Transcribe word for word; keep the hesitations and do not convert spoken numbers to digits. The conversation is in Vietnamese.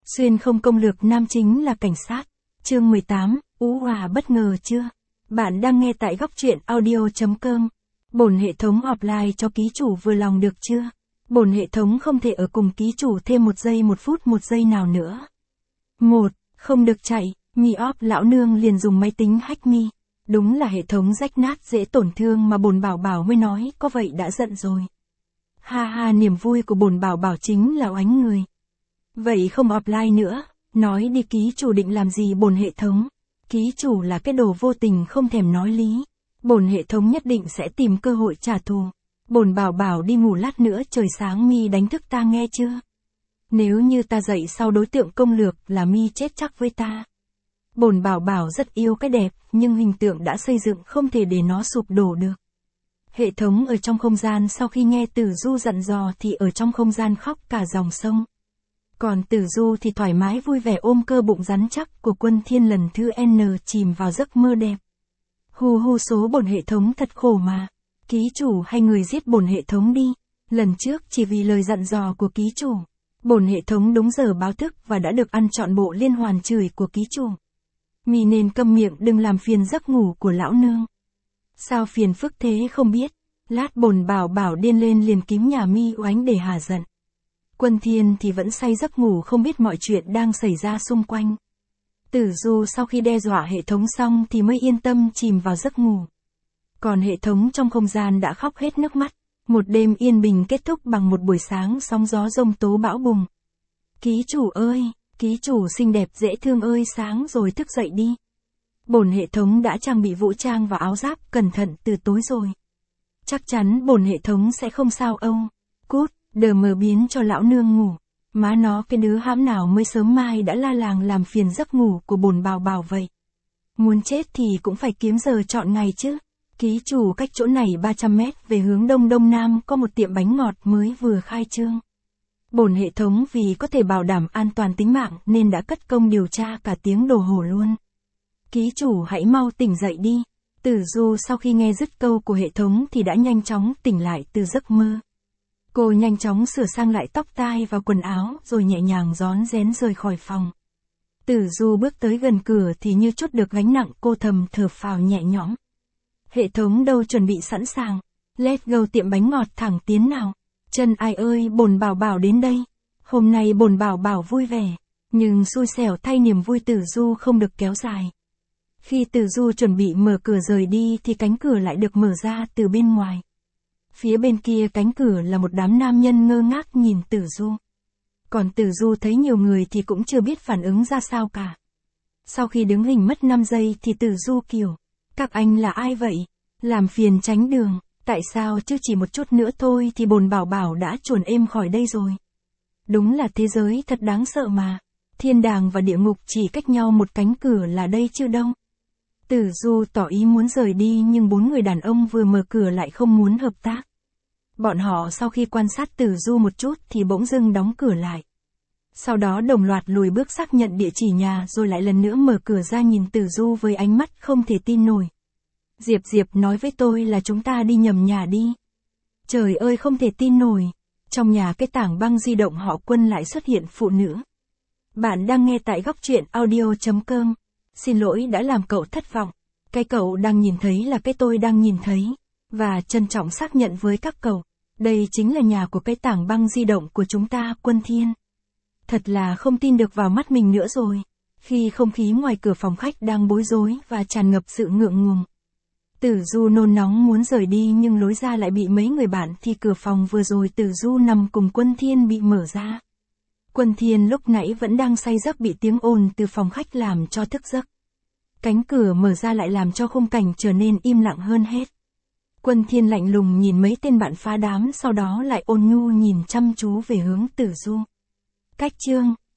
Xuyên không công lược nam chính là cảnh sát. Chương mười tám, ú hòa bất ngờ chưa? Bạn đang nghe tại góc truyện audio chấm com. Bổn hệ thống offline cho ký chủ vừa lòng được chưa? Bổn hệ thống không thể ở cùng ký chủ thêm một giây một phút một giây nào nữa. một. Không được chạy, mi off lão nương liền dùng máy tính hack mi. Đúng là hệ thống rách nát dễ tổn thương mà bồn bảo bảo mới nói, có vậy đã giận rồi. Ha ha, niềm vui của bồn bảo bảo chính là oánh người. Vậy không offline nữa, nói đi ký chủ định làm gì bồn hệ thống? Ký chủ là cái đồ vô tình không thèm nói lý. Bồn hệ thống nhất định sẽ tìm cơ hội trả thù. Bồn bảo bảo đi ngủ lát nữa trời sáng mi đánh thức ta nghe chưa? Nếu như ta dậy sau đối tượng công lược là mi chết chắc với ta. Bồn bảo bảo rất yêu cái đẹp, nhưng hình tượng đã xây dựng không thể để nó sụp đổ được. Hệ thống ở trong không gian sau khi nghe Tử Du dặn dò thì ở trong không gian khóc cả dòng sông. Còn Tử Du thì thoải mái vui vẻ ôm cơ bụng rắn chắc của Quân Thiên lần thứ N chìm vào giấc mơ đẹp. Hu hu, số bổn hệ thống thật khổ mà. Ký chủ hay người giết bổn hệ thống đi. Lần trước chỉ vì lời dặn dò của ký chủ, bổn hệ thống đúng giờ báo thức và đã được ăn trọn bộ liên hoàn chửi của ký chủ. Mi nên câm miệng đừng làm phiền giấc ngủ của lão nương. Sao phiền phức thế không biết. Lát bồn bảo bảo điên lên liền kiếm nhà mi oánh để hả giận. Quân Thiên thì vẫn say giấc ngủ không biết mọi chuyện đang xảy ra xung quanh. Tử Du sau khi đe dọa hệ thống xong thì mới yên tâm chìm vào giấc ngủ. Còn hệ thống trong không gian đã khóc hết nước mắt. Một đêm yên bình kết thúc bằng một buổi sáng sóng gió rông tố bão bùng. Ký chủ ơi, ký chủ xinh đẹp dễ thương ơi, sáng rồi thức dậy đi. Bổn hệ thống đã trang bị vũ trang và áo giáp cẩn thận từ tối rồi. Chắc chắn bổn hệ thống sẽ không sao âu. Cút, đờ mờ biến cho lão nương ngủ. Má nó, cái đứa hãm nào mới sớm mai đã la làng làm phiền giấc ngủ của bồn bảo bảo vậy. Muốn chết thì cũng phải kiếm giờ chọn ngày chứ. Ký chủ cách chỗ này ba trăm mét về hướng đông đông nam có một tiệm bánh ngọt mới vừa khai trương. Bổn hệ thống vì có thể bảo đảm an toàn tính mạng nên đã cất công điều tra cả tiếng đồng hồ luôn. Ký chủ hãy mau tỉnh dậy đi. Tử Du sau khi nghe dứt câu của hệ thống thì đã nhanh chóng tỉnh lại từ giấc mơ. Cô nhanh chóng sửa sang lại tóc tai và quần áo rồi nhẹ nhàng rón rén rời khỏi phòng. Tử Du bước tới gần cửa thì như trút được gánh nặng, cô thầm thở phào nhẹ nhõm. Hệ thống đâu chuẩn bị sẵn sàng. Let's go tiệm bánh ngọt thẳng tiến nào. Chân ai ơi, bồn bảo bảo đến đây. Hôm nay bồn bảo bảo vui vẻ. Nhưng xui xẻo thay niềm vui Tử Du không được kéo dài. Khi Tử Du chuẩn bị mở cửa rời đi thì cánh cửa lại được mở ra từ bên ngoài. Phía bên kia cánh cửa là một đám nam nhân ngơ ngác nhìn Tử Du. Còn Tử Du thấy nhiều người thì cũng chưa biết phản ứng ra sao cả. Sau khi đứng hình mất năm giây thì Tử Du kiểu, các anh là ai vậy? Làm phiền tránh đường, tại sao chứ chỉ một chút nữa thôi thì bồn bảo bảo đã chuồn êm khỏi đây rồi. Đúng là thế giới thật đáng sợ mà. Thiên đàng và địa ngục chỉ cách nhau một cánh cửa là đây chứ đâu. Tử Du tỏ ý muốn rời đi nhưng bốn người đàn ông vừa mở cửa lại không muốn hợp tác. Bọn họ sau khi quan sát Tử Du một chút thì bỗng dưng đóng cửa lại. Sau đó đồng loạt lùi bước xác nhận địa chỉ nhà rồi lại lần nữa mở cửa ra nhìn Tử Du với ánh mắt không thể tin nổi. Diệp Diệp nói với tôi là chúng ta đi nhầm nhà đi. Trời ơi, không thể tin nổi. Trong nhà cái tảng băng di động họ Quân lại xuất hiện phụ nữ. Bạn đang nghe tại góc truyện audio chấm com. Xin lỗi đã làm cậu thất vọng. Cái cậu đang nhìn thấy là cái tôi đang nhìn thấy. Và trân trọng xác nhận với các cậu. Đây chính là nhà của cái tảng băng di động của chúng ta, Quân Thiên. Thật là không tin được vào mắt mình nữa rồi. Khi không khí ngoài cửa phòng khách đang bối rối và tràn ngập sự ngượng ngùng. Tử Du nôn nóng muốn rời đi nhưng lối ra lại bị mấy người bạn thì cửa phòng vừa rồi Tử Du nằm cùng Quân Thiên bị mở ra. Quân Thiên lúc nãy vẫn đang say giấc bị tiếng ồn từ phòng khách làm cho thức giấc. Cánh cửa mở ra lại làm cho khung cảnh trở nên im lặng hơn hết. Quân Thiên lạnh lùng nhìn mấy tên bạn phá đám, sau đó lại ôn nhu nhìn chăm chú về hướng Tử Du. Cách chương,